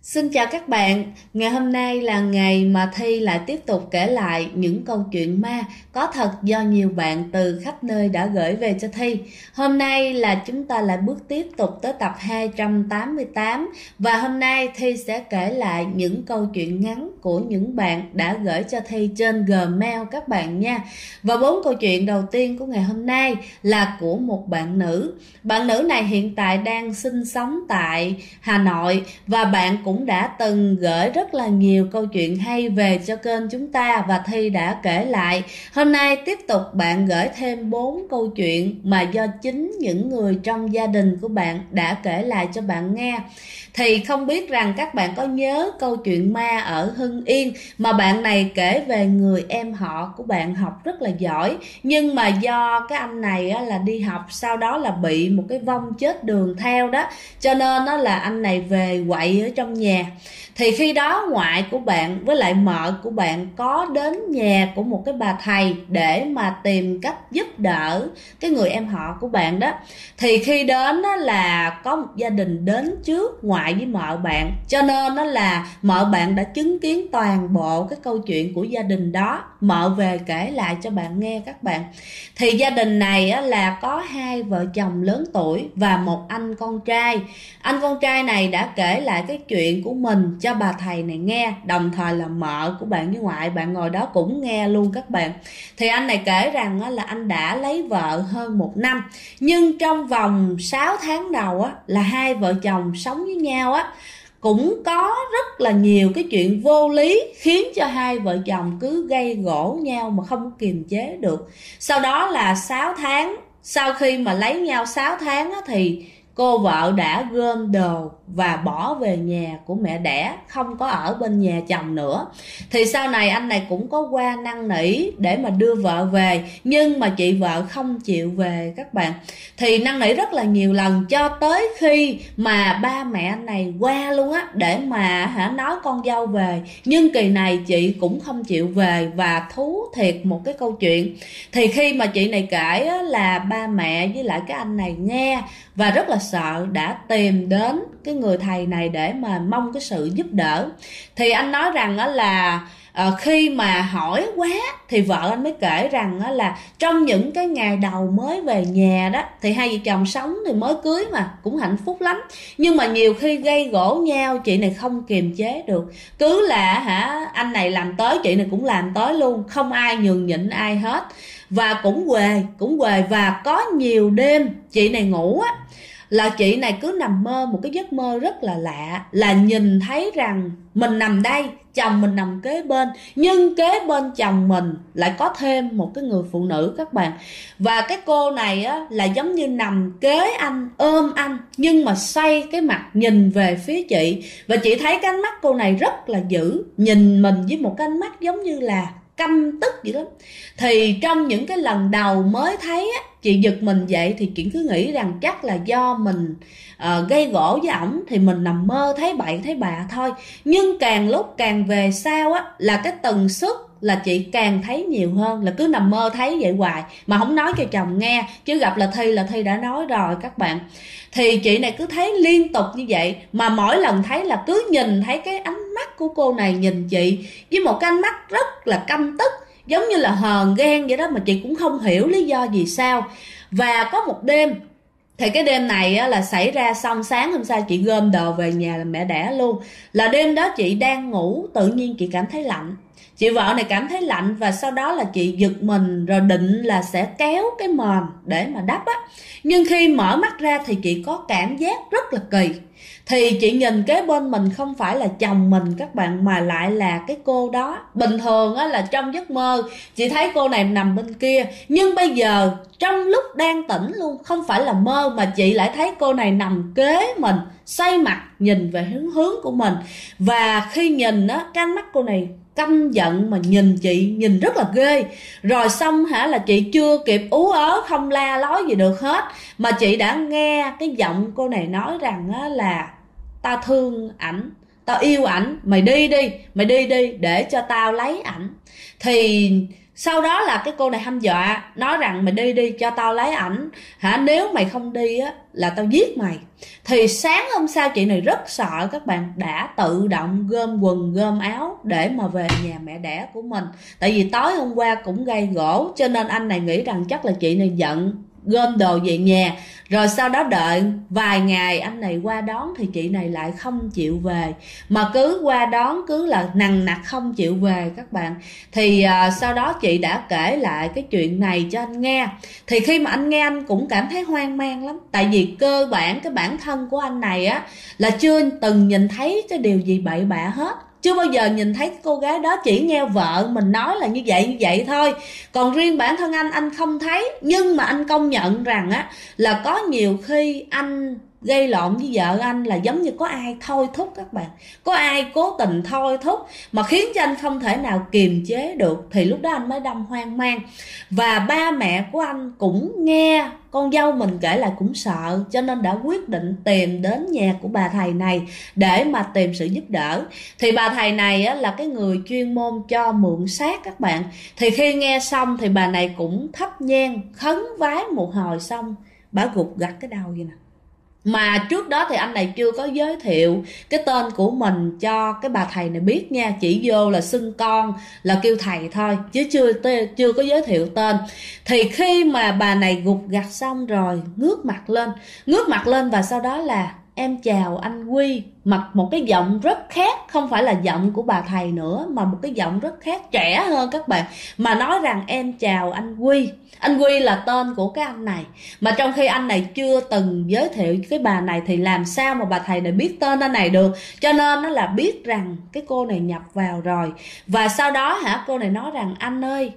Xin chào các bạn, ngày hôm nay là ngày mà Thi lại tiếp tục kể lại những câu chuyện ma có thật do nhiều bạn từ khắp nơi đã gửi về cho Thi. Hôm nay là chúng ta lại bước tiếp tục tới tập 288 và hôm nay Thi sẽ kể lại những câu chuyện ngắn của những bạn đã gửi cho Thi trên Gmail các bạn nha. Và 4 câu chuyện đầu tiên của ngày hôm nay là của một bạn nữ. Bạn nữ này hiện tại đang sinh sống tại Hà Nội và bạn cũng đã từng gửi rất là nhiều câu chuyện hay về cho kênh chúng ta và Thi đã kể lại. Hôm nay tiếp tục bạn gửi thêm 4 câu chuyện mà do chính những người trong gia đình của bạn đã kể lại cho bạn nghe. Thì không biết rằng các bạn có nhớ câu chuyện ma ở Hưng Yên mà bạn này kể về người em họ của bạn học rất là giỏi, nhưng mà do cái anh này là đi học sau đó là bị một cái vong chết đường theo đó, cho nên là anh này về quậy ở trong nhà. Thì khi đó ngoại của bạn với lại mợ của bạn có đến nhà của một cái bà thầy để mà tìm cách giúp đỡ cái người em họ của bạn đó. Thì khi đến là có một gia đình đến trước ngoại với mợ bạn, cho nên là mợ bạn đã chứng kiến toàn bộ cái câu chuyện của gia đình đó. Mợ về kể lại cho bạn nghe các bạn. Thì gia đình này là có 2 vợ chồng lớn tuổi và một anh con trai. Anh con trai này đã kể lại cái chuyện của mình cho bà thầy này nghe, đồng thời là mợ của bạn với ngoại bạn ngồi đó cũng nghe luôn các bạn. Thì anh này kể rằng là anh đã lấy vợ hơn 1 năm, nhưng trong vòng 6 tháng đầu là 2 vợ chồng sống với nhau cũng có rất là nhiều cái chuyện vô lý khiến cho 2 vợ chồng cứ gây gổ nhau mà không kiềm chế được. Sau đó là 6 tháng, sau khi mà lấy nhau 6 tháng thì cô vợ đã gom đồ và bỏ về nhà của mẹ đẻ, không có ở bên nhà chồng nữa. Thì sau này anh này cũng có qua năn nỉ để mà đưa vợ về, nhưng mà chị vợ không chịu về các bạn. Thì năn nỉ rất là nhiều lần cho tới khi mà ba mẹ anh này qua luôn để mà nói con dâu về, nhưng kỳ này chị cũng không chịu về. Và thú thiệt một cái câu chuyện, thì khi mà chị này kể là ba mẹ với lại cái anh này nghe và rất là sợ, đã tìm đến cái người thầy này để mà mong cái sự giúp đỡ. Thì anh nói rằng là khi mà hỏi quá thì vợ anh mới kể rằng là trong những cái ngày đầu mới về nhà đó thì 2 vợ chồng sống thì mới cưới mà cũng hạnh phúc lắm, nhưng mà nhiều khi gây gổ nhau chị này không kiềm chế được, cứ là anh này làm tới chị này cũng làm tới luôn, không ai nhường nhịn ai hết. Và cũng quề và có nhiều đêm chị này ngủ là chị này cứ nằm mơ một cái giấc mơ rất là lạ, là nhìn thấy rằng mình nằm đây, chồng mình nằm kế bên, nhưng kế bên chồng mình lại có thêm một cái người phụ nữ các bạn. Và cái cô này là giống như nằm kế anh, ôm anh, nhưng mà xoay cái mặt nhìn về phía chị. Và chị thấy cái ánh mắt cô này rất là dữ, nhìn mình với một cái ánh mắt giống như là căm tức vậy lắm. Thì trong những cái lần đầu mới thấy chị giật mình dậy thì chị cứ nghĩ rằng chắc là do mình gây gổ với ổng thì mình nằm mơ thấy bậy thấy bạ thôi. Nhưng càng lúc càng về sau là cái tần suất là chị càng thấy nhiều hơn, là cứ nằm mơ thấy vậy hoài mà không nói cho chồng nghe, chứ gặp là Thi đã nói rồi các bạn. Thì chị này cứ thấy liên tục như vậy, mà mỗi lần thấy là cứ nhìn thấy cái ánh mắt của cô này nhìn chị với một cái ánh mắt rất là căm tức, giống như là hờn ghen vậy đó, mà chị cũng không hiểu lý do gì sao. Và có một đêm, thì cái đêm này là xảy ra xong sáng hôm sau chị gom đồ về nhà là mẹ đẻ luôn. Là đêm đó chị đang ngủ, tự nhiên chị cảm thấy lạnh. Chị vợ này cảm thấy lạnh và sau đó là chị giật mình rồi định là sẽ kéo cái mền để mà đắp Nhưng khi mở mắt ra thì chị có cảm giác rất là kỳ. Thì chị nhìn kế bên mình không phải là chồng mình các bạn, mà lại là cái cô đó. Bình thường là trong giấc mơ chị thấy cô này nằm bên kia, nhưng bây giờ trong lúc đang tỉnh luôn, không phải là mơ, mà chị lại thấy cô này nằm kế mình, xoay mặt nhìn về hướng của mình. Và khi nhìn cái ánh mắt cô này căm giận mà nhìn chị, nhìn rất là ghê. Rồi xong là chị chưa kịp ú ớ, không la lối gì được hết, mà chị đã nghe cái giọng cô này nói rằng là tao thương ảnh, tao yêu ảnh, mày đi đi để cho tao lấy ảnh. Thì Sau đó là cái cô này hăm dọa, nói rằng mày đi đi cho tao lấy ảnh, nếu mày không đi á là tao giết mày. Thì sáng hôm sau chị này rất sợ các bạn, đã tự động gom quần gom áo để mà về nhà mẹ đẻ của mình. Tại vì tối hôm qua cũng gây gổ, cho nên anh này nghĩ rằng chắc là chị này giận, gom đồ về nhà. Rồi sau đó đợi vài ngày anh này qua đón thì chị này lại không chịu về, mà cứ qua đón cứ là nằng nặc không chịu về các bạn. Thì sau đó chị đã kể lại cái chuyện này cho anh nghe. Thì khi mà anh nghe anh cũng cảm thấy hoang mang lắm. Tại vì cơ bản cái bản thân của anh này á là chưa từng nhìn thấy cái điều gì bậy bạ hết, chưa bao giờ nhìn thấy cô gái đó, chỉ nghe vợ mình nói là như vậy thôi. Còn riêng bản thân anh không thấy. Nhưng mà anh công nhận rằng á là có nhiều khi anh gây lộn với vợ anh là giống như có ai thôi thúc các bạn, có ai cố tình thôi thúc mà khiến cho anh không thể nào kiềm chế được. Thì lúc đó anh mới đâm hoang mang. Và ba mẹ của anh cũng nghe con dâu mình kể lại cũng sợ, cho nên đã quyết định tìm đến nhà của bà thầy này để mà tìm sự giúp đỡ. Thì bà thầy này á, là cái người chuyên môn cho mượn xác các bạn. Thì khi nghe xong thì bà này cũng thắp nhang khấn vái một hồi xong bà gục gặt cái đầu vậy nè. Mà trước đó thì anh này chưa có giới thiệu cái tên của mình cho cái bà thầy này biết nha, chỉ vô là xưng con là kêu thầy thôi, chứ chưa có giới thiệu tên. Thì khi mà bà này gục gặt xong rồi ngước mặt lên và sau đó là em chào anh Quy, mặc một cái giọng rất khác, không phải là giọng của bà thầy nữa mà một cái giọng rất khác, trẻ hơn các bạn, mà nói rằng em chào anh Quy. Anh Quy là tên của cái anh này, mà trong khi anh này chưa từng giới thiệu cái bà này thì làm sao mà bà thầy này biết tên anh này được. Cho nên nó là biết rằng cái cô này nhập vào rồi. Và sau đó cô này nói rằng anh ơi,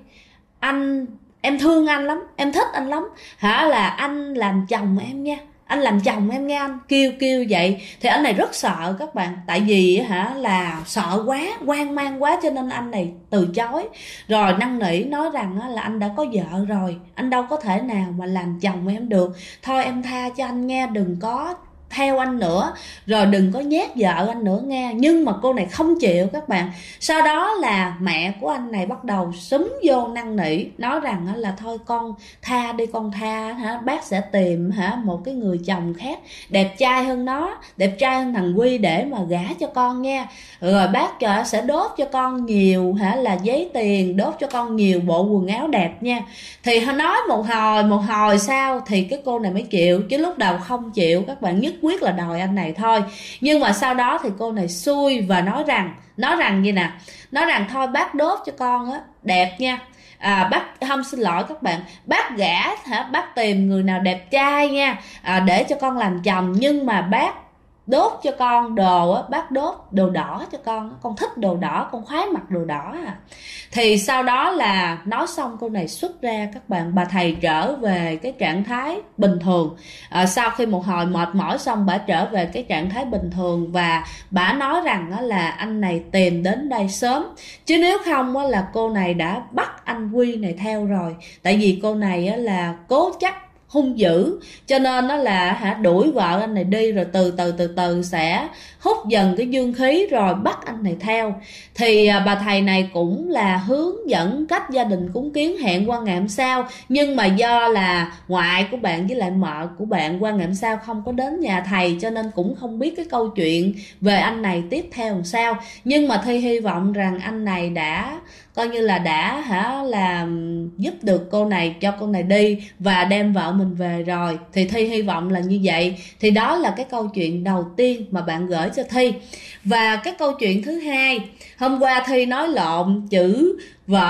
em thương anh lắm, em thích anh lắm, là anh làm chồng em nha, anh làm chồng em nghe, anh kêu vậy. Thì anh này rất sợ các bạn, tại vì là sợ quá, hoang mang quá, cho nên anh này từ chối. Rồi năn nỉ nói rằng là anh đã có vợ rồi, anh đâu có thể nào mà làm chồng em được, thôi em tha cho anh nghe, đừng có theo anh nữa, rồi đừng có nhét vợ anh nữa nghe. Nhưng mà cô này không chịu các bạn. Sau đó là mẹ của anh này bắt đầu xúm vô năn nỉ, nói rằng là thôi con tha đi, con tha, bác sẽ tìm một cái người chồng khác đẹp trai hơn nó, đẹp trai hơn thằng Quy để mà gả cho con nha. Rồi bác sẽ đốt cho con nhiều là giấy tiền, đốt cho con nhiều bộ quần áo đẹp nha. Thì nói một hồi sau thì cái cô này mới chịu, chứ lúc đầu không chịu các bạn, nhất quyết là đòi anh này thôi. Nhưng mà sau đó thì cô này xui và nói rằng gì nè, nói rằng thôi bác đốt cho con á đẹp nha, bác không, xin lỗi các bạn, bác gả bác tìm người nào đẹp trai nha, để cho con làm chồng, nhưng mà bác đốt cho con đồ á, bác đốt đồ đỏ cho con thích đồ đỏ, con khoái mặc đồ đỏ Thì sau đó là nói xong cô này xuất ra các bạn, bà thầy trở về cái trạng thái bình thường. Sau khi một hồi mệt mỏi xong bà trở về cái trạng thái bình thường, và bà nói rằng là anh này tìm đến đây sớm, chứ nếu không là cô này đã bắt anh Quy này theo rồi. Tại vì cô này là cố chấp, hung dữ, cho nên nó là đuổi vợ anh này đi, rồi từ từ sẽ hút dần cái dương khí rồi bắt anh này theo. Thì bà thầy này cũng là hướng dẫn cách gia đình cúng kiến, hẹn qua ngày hôm sau. Nhưng mà do là ngoại của bạn với lại mợ của bạn qua ngày hôm sau không có đến nhà thầy, cho nên cũng không biết cái câu chuyện về anh này tiếp theo làm sao. Nhưng mà Thi hy vọng rằng anh này đã coi như là đã là giúp được cô này, cho cô này đi và đem vợ mình về rồi. Thì Thi hy vọng là như vậy. Thì đó là cái câu chuyện đầu tiên mà bạn gửi cho Thi. Và cái câu chuyện thứ hai, hôm qua Thi nói lộn chữ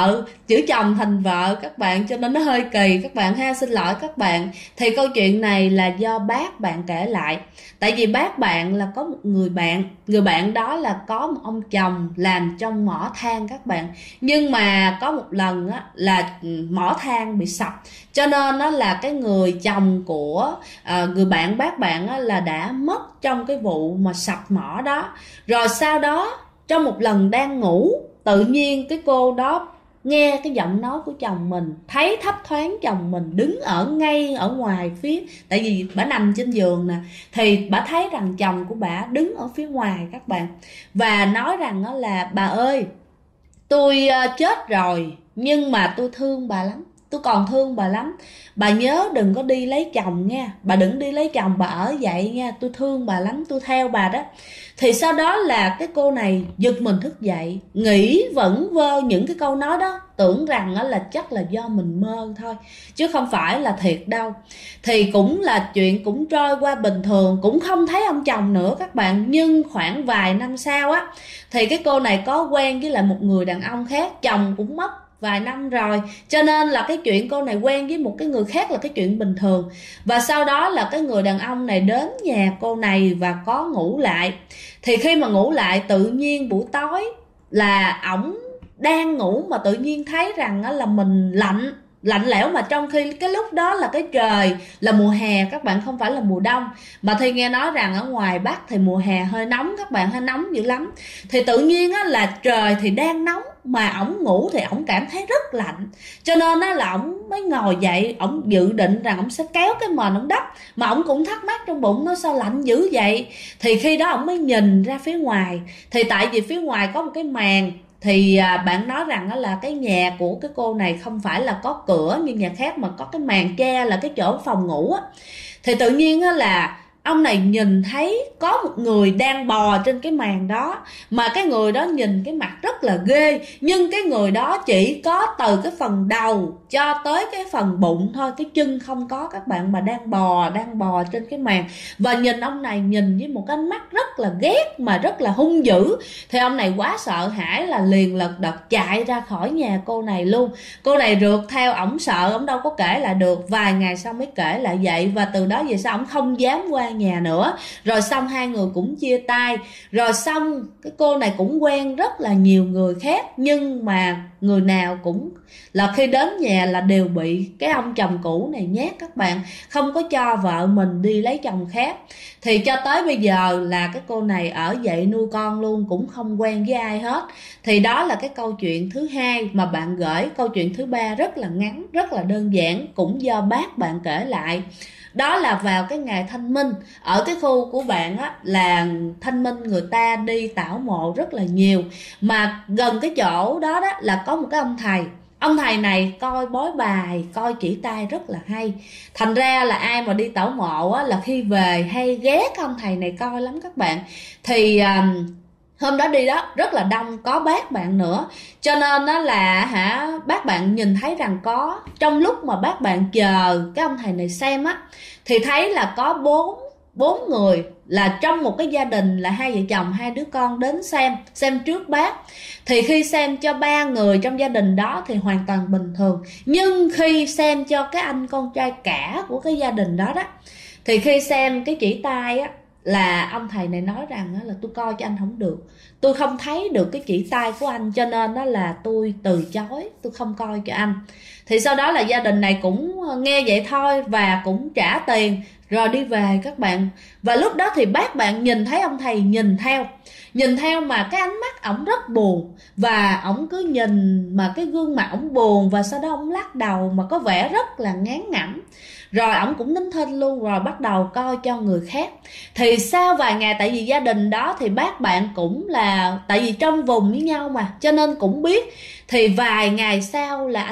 chồng thành vợ các bạn, cho nên nó hơi kỳ các bạn xin lỗi các bạn. Thì câu chuyện này là do bác bạn kể lại. Tại vì bác bạn là có một người bạn đó là có một ông chồng làm trong mỏ than các bạn. Nhưng mà có một lần là mỏ than bị sập, cho nên là cái người chồng của người bạn bác bạn là đã mất trong cái vụ mà sập mỏ đó. Rồi sau đó trong một lần đang ngủ, tự nhiên cái cô đó nghe cái giọng nói của chồng mình, thấy thấp thoáng chồng mình đứng ngay ở ngoài phía, tại vì bà nằm trên giường nè, thì bà thấy rằng chồng của bà đứng ở phía ngoài các bạn, và nói rằng là bà ơi, tôi chết rồi nhưng mà tôi thương bà lắm, tôi còn thương bà lắm. Bà nhớ đừng có đi lấy chồng nha, bà đừng đi lấy chồng, bà ở vậy nha, tôi thương bà lắm, tôi theo bà đó. Thì sau đó là cái cô này giật mình thức dậy, nghĩ vẩn vơ những cái câu nói đó, tưởng rằng là chắc là do mình mơ thôi, chứ không phải là thiệt đâu. Thì cũng là chuyện cũng trôi qua bình thường, cũng không thấy ông chồng nữa các bạn. Nhưng khoảng vài năm sau á, thì cái cô này có quen với lại một người đàn ông khác, chồng cũng mất vài năm rồi, cho nên là cái chuyện cô này quen với một cái người khác là cái chuyện bình thường. Và sau đó là cái người đàn ông này đến nhà cô này và có ngủ lại. Thì khi mà ngủ lại, tự nhiên buổi tối là ổng đang ngủ mà tự nhiên thấy rằng là mình lạnh lẽo, mà trong khi cái lúc đó là cái trời là mùa hè các bạn, không phải là mùa đông. Mà Thi nghe nói rằng ở ngoài Bắc thì mùa hè hơi nóng các bạn, hơi nóng dữ lắm. Thì tự nhiên là trời thì đang nóng mà ổng ngủ thì ổng cảm thấy rất lạnh, cho nên là ổng mới ngồi dậy, ổng dự định rằng ổng sẽ kéo cái mền ổng đắp. Mà ổng cũng thắc mắc trong bụng nó sao lạnh dữ vậy. Thì khi đó ổng mới nhìn ra phía ngoài, thì tại vì phía ngoài có một cái màn. Thì bạn nói rằng là cái nhà của cái cô này không phải là có cửa như nhà khác, mà có cái màn che là cái chỗ phòng ngủ á. Thì tự nhiên là ông này nhìn thấy có một người đang bò trên cái màn đó, mà cái người đó nhìn cái mặt rất là ghê, nhưng cái người đó chỉ có từ cái phần đầu cho tới cái phần bụng thôi, cái chân không có các bạn, mà đang bò trên cái màn. Và nhìn ông này nhìn với một cái ánh mắt rất là ghét mà rất là hung dữ. Thì ông này quá sợ hãi là liền lật đật chạy ra khỏi nhà cô này luôn. Cô này rượt theo, ổng sợ, ổng đâu có kể lại được. Vài ngày sau mới kể lại vậy, và từ đó về sau ổng không dám qua nhà nữa. Rồi xong hai người cũng chia tay. Rồi xong cái cô này cũng quen rất là nhiều người khác, nhưng mà người nào cũng là khi đến nhà là đều bị cái ông chồng cũ này nhát các bạn, không có cho vợ mình đi lấy chồng khác. Thì cho tới bây giờ là cái cô này ở vậy nuôi con luôn, cũng không quen với ai hết. Thì đó là cái câu chuyện thứ hai mà bạn gửi. Câu chuyện thứ ba rất là ngắn, rất là đơn giản, cũng do bác bạn kể lại. Đó là vào cái ngày Thanh Minh, ở cái khu của bạn á, là Thanh Minh người ta đi tảo mộ rất là nhiều. Mà gần cái chỗ đó đó là có một cái ông thầy. Ông thầy này coi bói bài, coi chỉ tay rất là hay. Thành ra là ai mà đi tảo mộ á, là khi về hay ghé ông thầy này coi lắm các bạn. Thì hôm đó đi đó rất là đông, có bác bạn nữa. Cho nên đó là bác bạn nhìn thấy rằng có, trong lúc mà bác bạn chờ cái ông thầy này xem á, thì thấy là có bốn người là trong một cái gia đình là hai vợ chồng hai đứa con đến xem trước bác. Thì khi xem cho ba người trong gia đình đó thì hoàn toàn bình thường, nhưng khi xem cho cái anh con trai cả của cái gia đình đó đó, thì khi xem cái chỉ tay á, là ông thầy này nói rằng là tôi coi cho anh không được, tôi không thấy được cái chỉ tay của anh, cho nên đó là tôi từ chối, tôi không coi cho anh. Thì sau đó là gia đình này cũng nghe vậy thôi và cũng trả tiền rồi đi về các bạn. Và lúc đó thì bác bạn nhìn thấy ông thầy nhìn theo mà cái ánh mắt ổng rất buồn, và ổng cứ nhìn mà cái gương mặt ổng buồn, và sau đó ổng lắc đầu mà có vẻ rất là ngán ngẩm. Rồi ổng cũng nín thinh luôn, rồi bắt đầu coi cho người khác. Thì sau vài ngày, tại vì gia đình đó thì bác bạn cũng là, tại vì trong vùng với nhau mà, cho nên cũng biết. Thì vài ngày sau là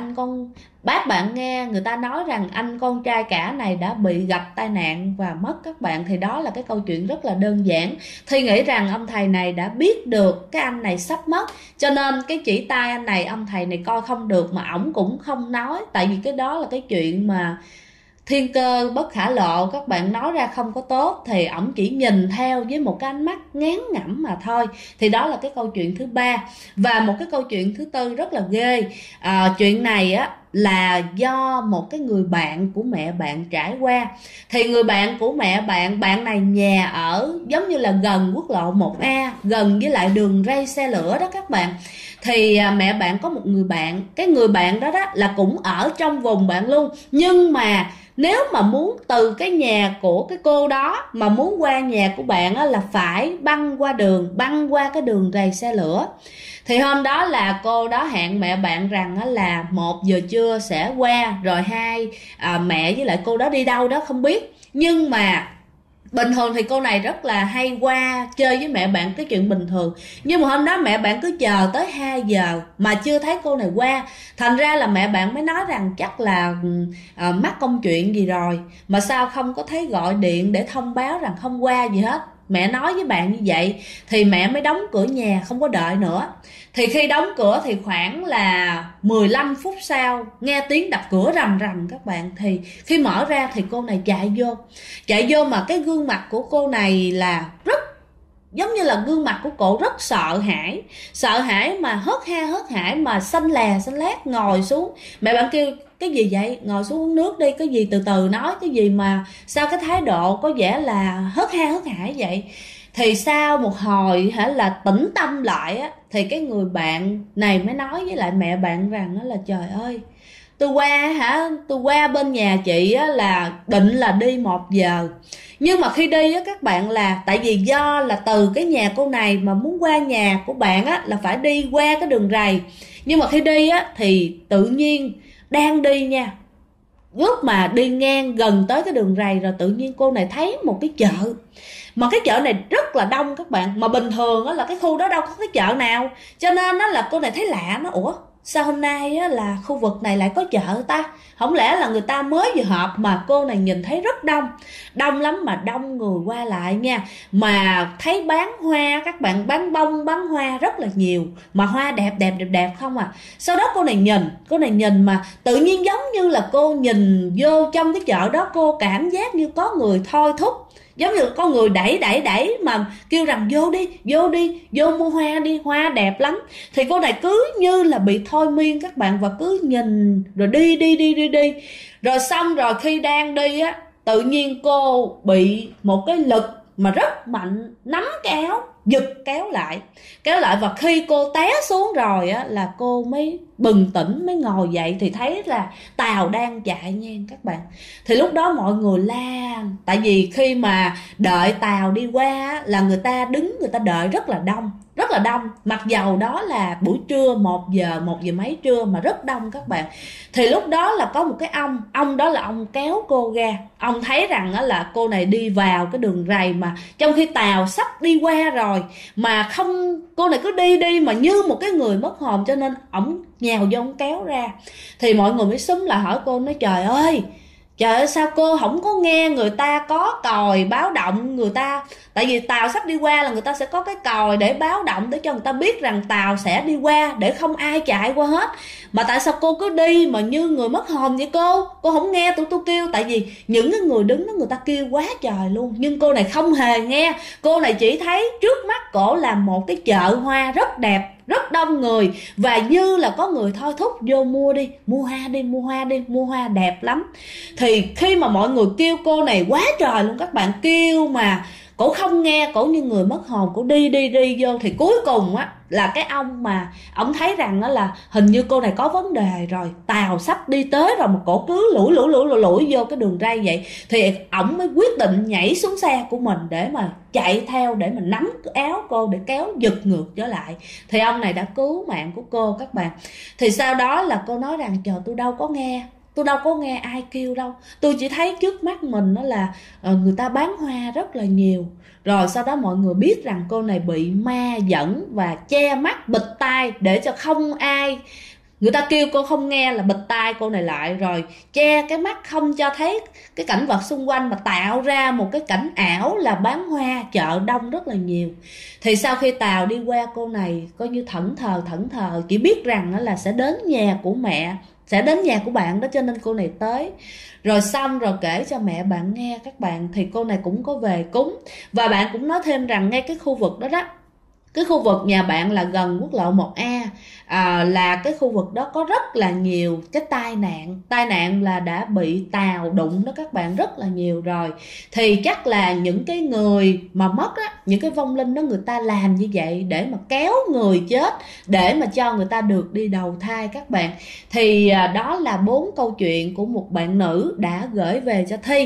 bác bạn nghe người ta nói rằng anh con trai cả này đã bị gặp tai nạn và mất các bạn. Thì đó là cái câu chuyện rất là đơn giản. Thì nghĩ rằng ông thầy này đã biết được cái anh này sắp mất, cho nên cái chỉ tay anh này ông thầy này coi không được, mà ổng cũng không nói. Tại vì cái đó là cái chuyện mà thiên cơ bất khả lộ, các bạn nói ra không có tốt. Thì ổng chỉ nhìn theo với một cái ánh mắt ngán ngẩm mà thôi. Thì đó là cái câu chuyện thứ ba. Và một cái câu chuyện thứ tư rất là ghê. Chuyện này á là do một cái người bạn của mẹ bạn trải qua. Thì người bạn của mẹ bạn này nhà ở giống như là gần quốc lộ 1A, gần với lại đường ray xe lửa đó các bạn. Thì mẹ bạn có một người bạn, cái người bạn đó là cũng ở trong vùng bạn luôn. Nhưng mà nếu mà muốn từ cái nhà của cái cô đó mà muốn qua nhà của bạn á, là phải băng qua cái đường ray xe lửa. Thì hôm đó là cô đó hẹn mẹ bạn rằng là 1 giờ trưa sẽ qua, rồi mẹ với lại cô đó đi đâu đó không biết. Nhưng mà Bình thường thì cô này rất là hay qua chơi với mẹ bạn cái chuyện bình thường. Nhưng mà hôm đó mẹ bạn cứ chờ tới 2 giờ mà chưa thấy cô này qua. Thành ra là mẹ bạn mới nói rằng chắc là mắc công chuyện gì rồi. Mà sao không có thấy gọi điện để thông báo rằng không qua gì hết. Mẹ nói với bạn như vậy thì mẹ mới đóng cửa nhà, không có đợi nữa. Thì khi đóng cửa thì khoảng là 15 phút sau nghe tiếng đập cửa rầm rầm các bạn. Thì khi mở ra thì cô này chạy vô mà cái gương mặt của cô này là rất giống như là gương mặt của cô rất sợ hãi mà hớt hải mà xanh lét ngồi xuống. Mẹ bạn kêu cái gì vậy, ngồi xuống uống nước đi, cái gì từ từ nói, cái gì mà sao cái thái độ có vẻ là hớt hải vậy. Thì sau một hồi là tĩnh tâm lại á, thì cái người bạn này mới nói với lại mẹ bạn rằng đó là trời ơi, tôi qua bên nhà chị á, là định là đi 1 giờ. Nhưng mà khi đi á các bạn, là tại vì do là từ cái nhà cô này mà muốn qua nhà của bạn á là phải đi qua cái đường rầy. Nhưng mà khi đi á thì tự nhiên đang đi nha, lúc mà đi ngang gần tới cái đường rầy rồi tự nhiên cô này thấy một cái chợ. Mà cái chợ này rất là đông các bạn, mà bình thường á là cái khu đó đâu có cái chợ nào. Cho nên nó là cô này thấy lạ, nó ủa sao hôm nay á là khu vực này lại có chợ ta, không lẽ là người ta mới vừa họp. Mà cô này nhìn thấy rất đông lắm, mà đông người qua lại nha. Mà thấy bán hoa các bạn, bán bông bán hoa rất là nhiều, mà hoa đẹp không à. Sau đó cô này nhìn mà tự nhiên giống như là cô nhìn vô trong cái chợ đó, cô cảm giác như có người thôi thúc, giống như có người đẩy mà kêu rằng vô mua hoa đi, hoa đẹp lắm. Thì cô này cứ như là bị thôi miên các bạn, và cứ nhìn rồi đi. Rồi xong rồi khi đang đi á, tự nhiên cô bị một cái lực mà rất mạnh nắm kéo, giật kéo lại. Và khi cô té xuống rồi á là cô mới bừng tỉnh, mới ngồi dậy thì thấy là tàu đang chạy nha các bạn. Thì lúc đó mọi người la, tại vì khi mà đợi tàu đi qua á, là người ta đứng người ta đợi rất là đông. Mặc dầu đó là buổi trưa, 1 giờ mấy trưa mà rất đông các bạn. Thì lúc đó là có một cái ông đó là ông kéo cô ra. Ông thấy rằng đó là cô này đi vào cái đường rầy, mà trong khi tàu sắp đi qua rồi mà không, cô này cứ đi mà như một cái người mất hồn, cho nên ổng nhào vô ổng kéo ra. Thì mọi người mới xúm lại hỏi cô, nói trời ơi sao cô không có nghe người ta có còi báo động người ta. Tại vì tàu sắp đi qua là người ta sẽ có cái còi để báo động, để cho người ta biết rằng tàu sẽ đi qua, để không ai chạy qua hết. Mà tại sao cô cứ đi mà như người mất hồn vậy cô không nghe tụi tôi kêu. Tại vì những cái người đứng đó người ta kêu quá trời luôn, nhưng cô này không hề nghe. Cô này chỉ thấy trước mắt cổ là một cái chợ hoa rất đẹp, rất đông người, và như là có người thôi thúc vô mua hoa đẹp lắm. Thì khi mà mọi người kêu cô này quá trời luôn các bạn, kêu mà cổ không nghe, cổ như người mất hồn, cổ đi vô. Thì cuối cùng á là cái ông mà ông thấy rằng đó là hình như cô này có vấn đề rồi, tàu sắp đi tới rồi mà cổ cứ lủi vô cái đường ray vậy. Thì ổng mới quyết định nhảy xuống xe của mình để mà chạy theo, để mà nắm áo cô để kéo giật ngược trở lại. Thì ông này đã cứu mạng của cô các bạn. Thì sau đó là cô nói rằng trời, tôi đâu có nghe ai kêu đâu, tôi chỉ thấy trước mắt mình đó là người ta bán hoa rất là nhiều. Rồi sau đó mọi người biết rằng cô này bị ma dẫn và che mắt bịt tai, để cho không ai, người ta kêu cô không nghe là bịt tai cô này lại, rồi che cái mắt không cho thấy cái cảnh vật xung quanh, mà tạo ra một cái cảnh ảo là bán hoa, chợ đông rất là nhiều. Thì sau khi tàu đi qua, cô này coi như thẫn thờ, chỉ biết rằng là sẽ đến nhà của mẹ, sẽ đến nhà của bạn đó, cho nên cô này tới. Rồi xong rồi kể cho mẹ bạn nghe các bạn, thì cô này cũng có về cúng. Và bạn cũng nói thêm rằng ngay cái khu vực đó cái khu vực nhà bạn là gần quốc lộ 1A, là cái khu vực đó có rất là nhiều cái tai nạn là đã bị tàu đụng đó các bạn, rất là nhiều rồi. Thì chắc là những cái người mà mất á, những cái vong linh đó người ta làm như vậy để mà kéo người chết, để mà cho người ta được đi đầu thai các bạn. Thì đó là 4 câu chuyện của một bạn nữ đã gửi về cho Thi.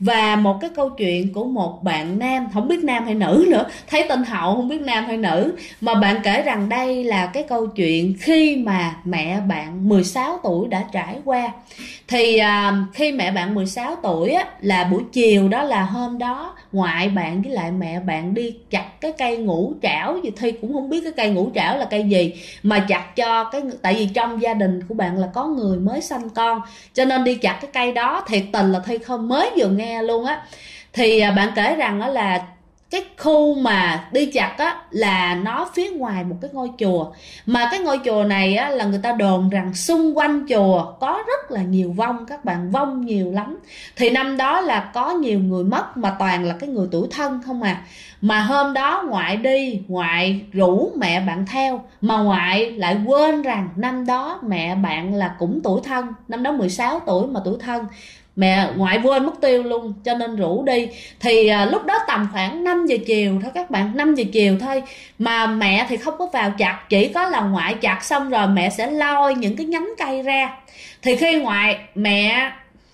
Và một cái câu chuyện của một bạn nam, không biết nam hay nữ nữa, thấy tên Hậu không biết nam hay nữ, mà bạn kể rằng đây là cái câu chuyện khi mà mẹ bạn 16 tuổi đã trải qua. Thì khi mẹ bạn 16 tuổi á, là buổi chiều đó, là hôm đó ngoại bạn với lại mẹ bạn đi chặt cái cây ngũ trảo gì, Thi cũng không biết cái cây ngũ trảo là cây gì, mà chặt cho cái, tại vì trong gia đình của bạn là có người mới sanh con, cho nên đi chặt cái cây đó. Thiệt tình là Thi không mới vừa nghe luôn á. Thì bạn kể rằng đó là cái khu mà đi chặt á là nó phía ngoài một cái ngôi chùa, mà cái ngôi chùa này á là người ta đồn rằng xung quanh chùa có rất là nhiều vong, các bạn, vong nhiều lắm. Thì năm đó là có nhiều người mất mà toàn là cái người tuổi thân không à. Mà hôm đó ngoại đi, ngoại rủ mẹ bạn theo, mà ngoại lại quên rằng năm đó mẹ bạn là cũng tuổi thân, năm đó 16 tuổi mà tuổi thân, mẹ ngoại quên mất tiêu luôn, cho nên rủ đi. Thì lúc đó tầm khoảng 5 giờ chiều thôi các bạn, 5 giờ chiều thôi, mà mẹ thì không có vào chặt, chỉ có là ngoại chặt xong rồi mẹ sẽ lôi những cái nhánh cây ra. Thì khi mẹ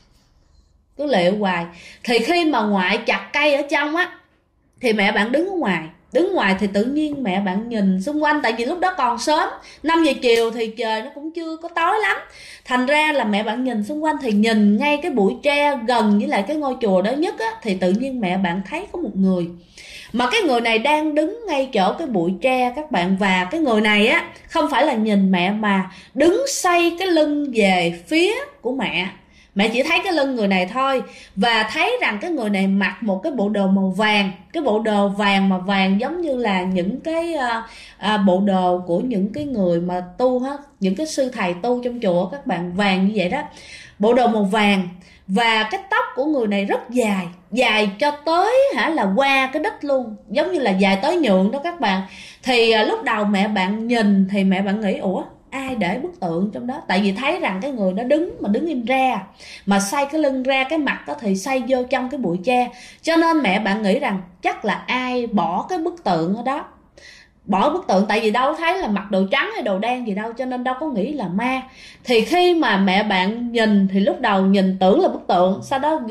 cứ liệu hoài, thì khi mà ngoại chặt cây ở trong á, thì mẹ bạn đứng ở ngoài. Đứng ngoài thì tự nhiên mẹ bạn nhìn xung quanh, tại vì lúc đó còn sớm, 5 giờ chiều thì trời nó cũng chưa có tối lắm. Thành ra là mẹ bạn nhìn xung quanh, thì nhìn ngay cái bụi tre gần với lại cái ngôi chùa đó nhất á, thì tự nhiên mẹ bạn thấy có một người. Mà cái người này đang đứng ngay chỗ cái bụi tre các bạn. Và cái người này á không phải là nhìn mẹ, mà đứng xoay cái lưng về phía của mẹ. Mẹ chỉ thấy cái lưng người này thôi, và thấy rằng cái người này mặc một cái bộ đồ màu vàng. Cái bộ đồ vàng mà vàng giống như là những cái bộ đồ của những cái người mà tu hết, những cái sư thầy tu trong chùa các bạn, vàng như vậy đó. Bộ đồ màu vàng. Và cái tóc của người này rất dài, dài cho tới là qua cái đít luôn, giống như là dài tới nhượng đó các bạn. Thì lúc đầu mẹ bạn nhìn thì mẹ bạn nghĩ ủa ai để bức tượng trong đó, tại vì thấy rằng cái người đó đứng im ra, mà xoay cái lưng ra, cái mặt đó thì xoay vô trong cái bụi tre, cho nên mẹ bạn nghĩ rằng chắc là ai bỏ cái bức tượng ở đó. Bỏ bức tượng, tại vì đâu thấy là mặc đồ trắng hay đồ đen gì đâu, cho nên đâu có nghĩ là ma. Thì khi mà mẹ bạn nhìn thì lúc đầu nhìn tưởng là bức tượng, sau đó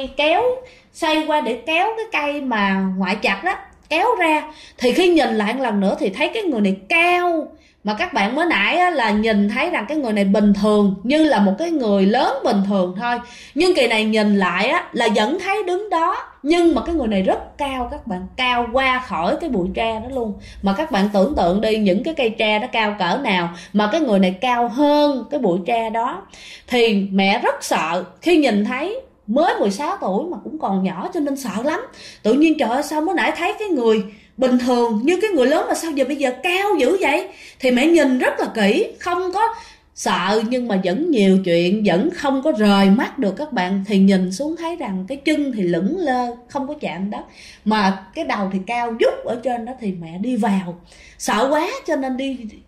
xoay qua để kéo cái cây mà ngoại chặt đó, kéo ra. Thì khi nhìn lại một lần nữa thì thấy cái người này cao, mà các bạn mới nãy á, là nhìn thấy rằng cái người này bình thường, như là một cái người lớn bình thường thôi, nhưng kỳ này nhìn lại á, là vẫn thấy đứng đó, nhưng mà cái người này rất cao các bạn, cao qua khỏi cái bụi tre đó luôn. Mà các bạn tưởng tượng đi, những cái cây tre đó cao cỡ nào, mà cái người này cao hơn cái bụi tre đó. Thì mẹ rất sợ khi nhìn thấy, mới 16 tuổi mà cũng còn nhỏ cho nên sợ lắm. Tự nhiên trời ơi, sao mới nãy thấy cái người bình thường như cái người lớn mà sao giờ bây giờ cao dữ vậy. Thì mẹ nhìn rất là kỹ, không có sợ nhưng mà vẫn nhiều chuyện, vẫn không có rời mắt được các bạn. Thì nhìn xuống thấy rằng cái chân thì lững lơ, không có chạm đất, mà cái đầu thì cao vút ở trên đó. Thì mẹ đi vào, sợ quá cho nên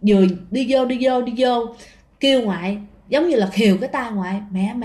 đi vô kêu ngoại, giống như là khều cái tai ngoại,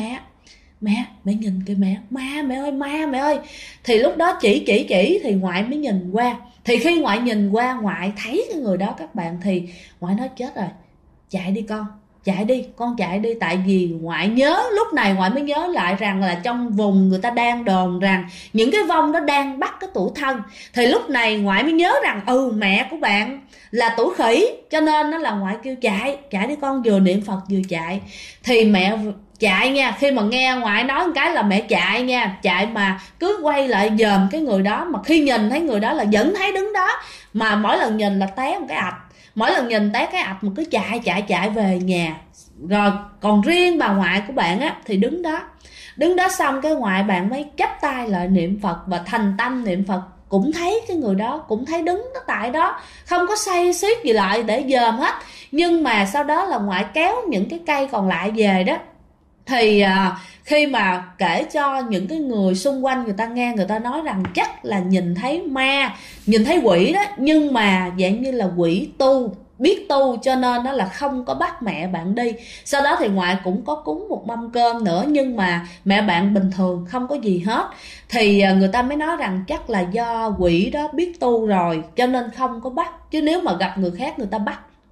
mẹ nhìn kìa mẹ ơi. Thì lúc đó chỉ thì ngoại mới nhìn qua. Thì khi ngoại nhìn qua, ngoại thấy cái người đó các bạn, thì ngoại nói chết rồi, chạy đi con chạy đi. Tại vì ngoại nhớ, lúc này ngoại mới nhớ lại rằng là trong vùng người ta đang đồn rằng những cái vong đó đang bắt cái tuổi thân. Thì lúc này ngoại mới nhớ rằng mẹ của bạn là tuổi Khỉ, cho nên nó là ngoại kêu chạy đi con, vừa niệm Phật vừa chạy. Thì mẹ chạy nha, khi mà nghe ngoại nói một cái là mẹ chạy nha, chạy mà cứ quay lại dòm cái người đó. Mà khi nhìn thấy người đó là vẫn thấy đứng đó, mà mỗi lần nhìn là té một cái ạch, mỗi lần nhìn té cái ạch, mà cứ chạy về nhà. Rồi còn riêng bà ngoại của bạn á thì đứng đó xong cái ngoại bạn mới chắp tay lại niệm Phật và thành tâm niệm Phật. Cũng thấy cái người đó, cũng thấy đứng đó tại đó, không có xoay xiết gì lại để dòm hết. Nhưng mà sau đó là ngoại kéo những cái cây còn lại về đó. Thì khi mà kể cho những cái người xung quanh người ta nghe, người ta nói rằng chắc là nhìn thấy ma, nhìn thấy quỷ đó, nhưng mà dạng như là quỷ tu, biết tu, cho nên đó là không có bắt mẹ bạn đi. Sau đó thì ngoại cũng có cúng một mâm cơm nữa, nhưng mà mẹ bạn bình thường, không có gì hết. Thì người ta mới nói rằng chắc là do quỷ đó biết tu rồi, cho nên không có bắt. Chứ nếu mà gặp người khác người ta bắt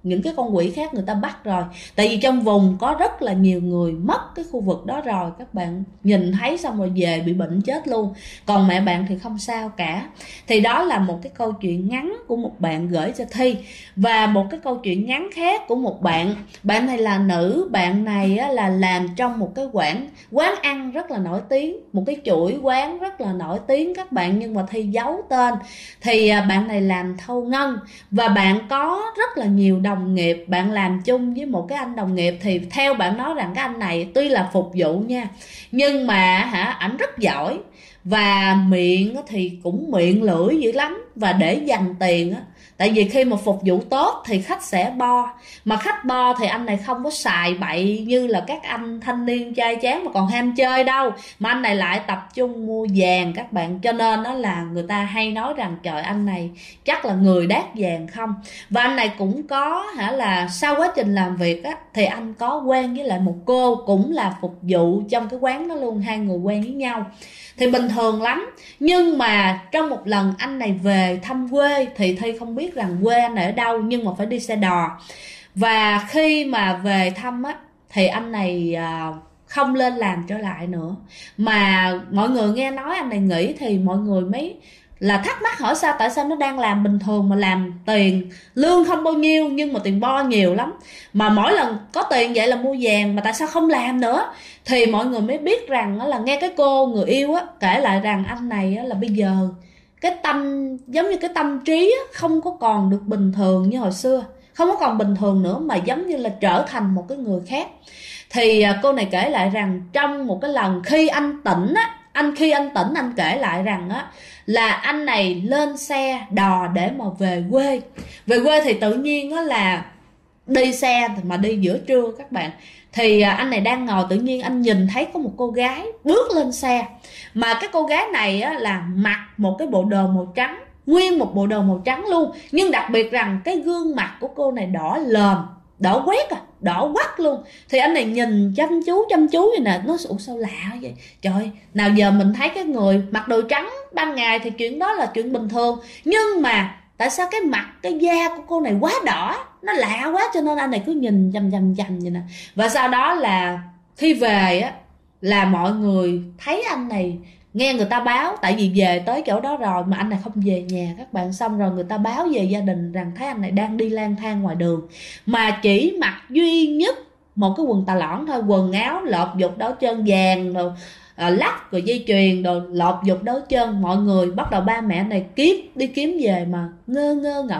những cái con quỷ khác người ta bắt rồi. Tại vì trong vùng có rất là nhiều người mất cái khu vực đó rồi, các bạn nhìn thấy xong rồi về bị bệnh chết luôn, còn mẹ bạn thì không sao cả. Thì đó là một cái câu chuyện ngắn của một bạn gửi cho Thi. Và một cái câu chuyện ngắn khác của một bạn này là nữ. Bạn này là làm trong một cái quán ăn rất là nổi tiếng, một cái chuỗi quán rất là nổi tiếng các bạn, nhưng mà Thi giấu tên. Thì bạn này làm thâu ngân, và bạn có rất là nhiều đồng nghiệp. Bạn làm chung với một cái anh đồng nghiệp, thì theo bạn nói rằng cái anh này tuy là phục vụ nha, nhưng mà ảnh rất giỏi, và miệng thì cũng miệng lưỡi dữ lắm, và để dành tiền á. Tại vì khi mà phục vụ tốt thì khách sẽ bo, mà khách bo thì anh này không có xài bậy như là các anh thanh niên trai tráng mà còn ham chơi đâu, mà anh này lại tập trung mua vàng các bạn. Cho nên đó là người ta hay nói rằng trời, anh này chắc là người đát vàng không. Và anh này cũng có là sau quá trình làm việc á, thì anh có quen với lại một cô cũng là phục vụ trong cái quán đó luôn, hai người quen với nhau thì bình thường lắm. Nhưng mà trong một lần anh này về thăm quê, thì Thi không biết rằng quê anh ở đâu, nhưng mà phải đi xe đò. Và khi mà về thăm á, thì anh này không lên làm trở lại nữa, mà mọi người nghe nói anh này nghỉ, thì mọi người mới là thắc mắc hỏi sao, tại sao nó đang làm bình thường mà làm tiền lương không bao nhiêu nhưng mà tiền bo nhiều lắm, mà mỗi lần có tiền vậy là mua vàng, mà tại sao không làm nữa. Thì mọi người mới biết rằng là nghe cái cô người yêu á kể lại rằng anh này là bây giờ cái tâm, giống như cái tâm trí không có còn được bình thường như hồi xưa, không có còn bình thường nữa, mà giống như là trở thành một cái người khác. Thì cô này kể lại rằng trong một cái lần khi anh tỉnh á, khi anh tỉnh anh kể lại rằng á là anh này lên xe đò để mà về quê. Về quê thì tự nhiên á là đi xe mà đi giữa trưa các bạn, thì anh này đang ngồi, tự nhiên anh nhìn thấy có một cô gái bước lên xe, mà cái cô gái này á là mặc một cái bộ đồ màu trắng, nguyên một bộ đồ màu trắng luôn, nhưng đặc biệt rằng cái gương mặt của cô này đỏ lòm, đỏ quét đỏ quắc luôn. Thì anh này nhìn chăm chú vậy nè, nó sao lạ vậy trời, nào giờ mình thấy cái người mặc đồ trắng ban ngày thì chuyện đó là chuyện bình thường, nhưng mà tại sao cái mặt, cái da của cô này quá đỏ, nó lạ quá, cho nên anh này cứ nhìn chằm vậy nè. Và sau đó là khi về á, là mọi người thấy anh này, nghe người ta báo, tại vì về tới chỗ đó rồi mà anh này không về nhà các bạn, xong rồi người ta báo về gia đình rằng thấy anh này đang đi lang thang ngoài đường, mà chỉ mặc duy nhất một cái quần tà lõn thôi, quần áo lột dục đấu chân vàng rồi lắc rồi dây chuyền rồi lột dục đấu chân. Mọi người bắt đầu, ba mẹ này đi kiếm về mà ngơ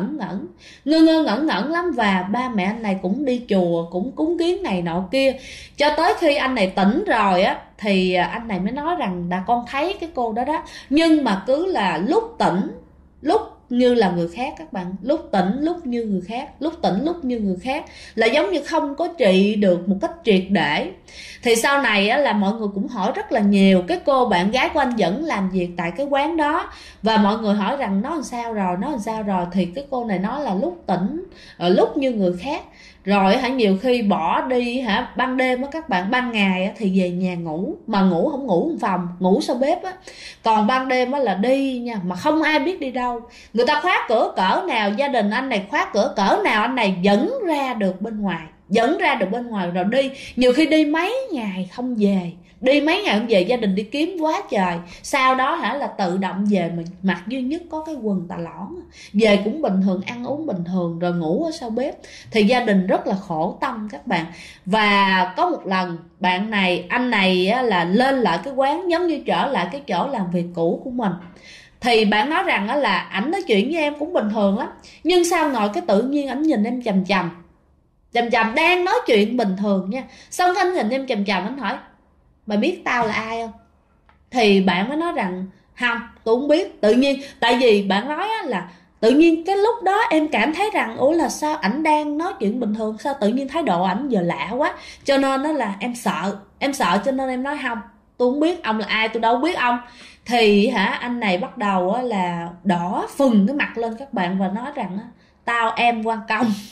ngẩn lắm. Và ba mẹ anh này cũng đi chùa, cũng cúng kiến này nọ kia, cho tới khi anh này tỉnh rồi á, thì anh này mới nói rằng là con thấy cái cô đó đó, nhưng mà cứ là lúc tỉnh lúc như là người khác các bạn, lúc tỉnh lúc như người khác, lúc tỉnh lúc như người khác, là giống như không có trị được một cách triệt để. Thì sau này á, là mọi người cũng hỏi rất là nhiều. Cái cô bạn gái của anh vẫn làm việc tại cái quán đó, và mọi người hỏi rằng nó làm sao rồi, thì cái cô này nói là lúc tỉnh lúc như người khác. Rồi nhiều khi bỏ đi ban đêm á các bạn, ban ngày á thì về nhà ngủ, mà ngủ không ngủ phòng, ngủ sau bếp á, còn ban đêm á là đi nha, mà không ai biết đi đâu. Người ta khóa cửa cỡ nào, gia đình anh này khóa cửa cỡ nào, anh này dẫn ra được bên ngoài rồi đi. Nhiều khi đi mấy ngày không về, gia đình đi kiếm quá trời, sau đó là tự động về, mà mặc duy nhất có cái quần tà lõn, về cũng bình thường, ăn uống bình thường, rồi ngủ ở sau bếp. Thì gia đình rất là khổ tâm các bạn. Và có một lần anh này là lên lại cái quán, giống như trở lại cái chỗ làm việc cũ của mình. Thì bạn nói rằng là ảnh nói chuyện với em cũng bình thường lắm, nhưng sao ngồi cái tự nhiên ảnh nhìn em chằm chằm, đang nói chuyện bình thường nha, xong anh nhìn em chằm chằm, anh hỏi mày biết tao là ai không? Thì bạn mới nói rằng không, tôi không biết. Tự nhiên, tại vì bạn nói là tự nhiên cái lúc đó em cảm thấy rằng ủa là sao ảnh đang nói chuyện bình thường, sao tự nhiên thái độ ảnh giờ lạ quá, cho nên đó là em sợ cho nên em nói không, tôi không biết ông là ai, tôi đâu biết ông. Thì anh này bắt đầu là đỏ phừng cái mặt lên các bạn, và nói rằng tao em quan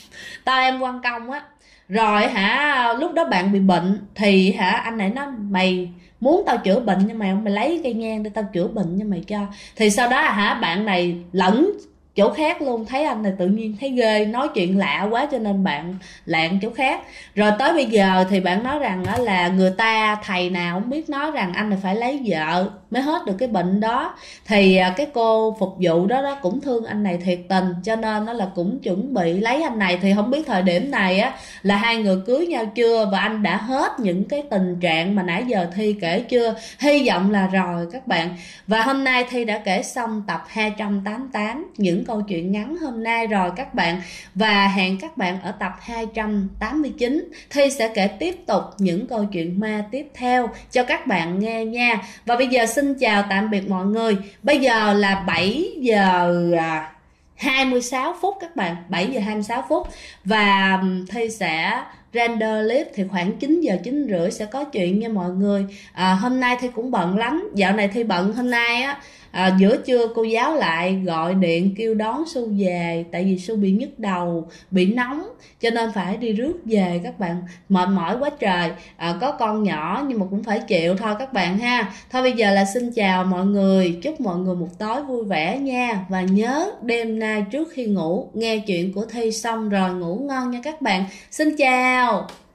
công á. Rồi lúc đó bạn bị bệnh, thì anh này nói mày muốn tao chữa bệnh nhưng mày lấy cây nhang để tao chữa bệnh cho mày cho. Thì sau đó bạn này lẫn chỗ khác luôn, thấy anh này tự nhiên thấy ghê, nói chuyện lạ quá cho nên bạn lạng chỗ khác. Rồi tới bây giờ thì bạn nói rằng là người ta thầy nào cũng biết nói rằng anh này phải lấy vợ mới hết được cái bệnh đó. Thì cái cô phục vụ đó cũng thương anh này thiệt tình, cho nên nó là cũng chuẩn bị lấy anh này. Thì không biết thời điểm này á là hai người cưới nhau chưa, và anh đã hết những cái tình trạng mà nãy giờ Thi kể chưa? Hy vọng là rồi các bạn. Và hôm nay Thi đã kể xong tập 288 những câu chuyện ngắn hôm nay rồi các bạn. Và hẹn các bạn ở tập 289. Thi sẽ kể tiếp tục những câu chuyện ma tiếp theo cho các bạn nghe nha. Và bây giờ xin chào tạm biệt mọi người. Bây giờ là 7 giờ 26 phút các bạn, 7 giờ 26 phút. Và Thi sẽ render clip thì khoảng 9 giờ 9 rưỡi sẽ có chuyện nha mọi người. Hôm nay Thi cũng bận lắm, dạo này Thi bận. Hôm nay á giữa trưa cô giáo lại gọi điện kêu đón Su về, tại vì Su bị nhức đầu, bị nóng cho nên phải đi rước về các bạn. Mệt mỏi quá trời. Có con nhỏ nhưng mà cũng phải chịu thôi các bạn ha. Thôi bây giờ là xin chào mọi người, chúc mọi người một tối vui vẻ nha. Và nhớ đêm nay trước khi ngủ nghe chuyện của Thi xong rồi ngủ ngon nha các bạn. Xin chào.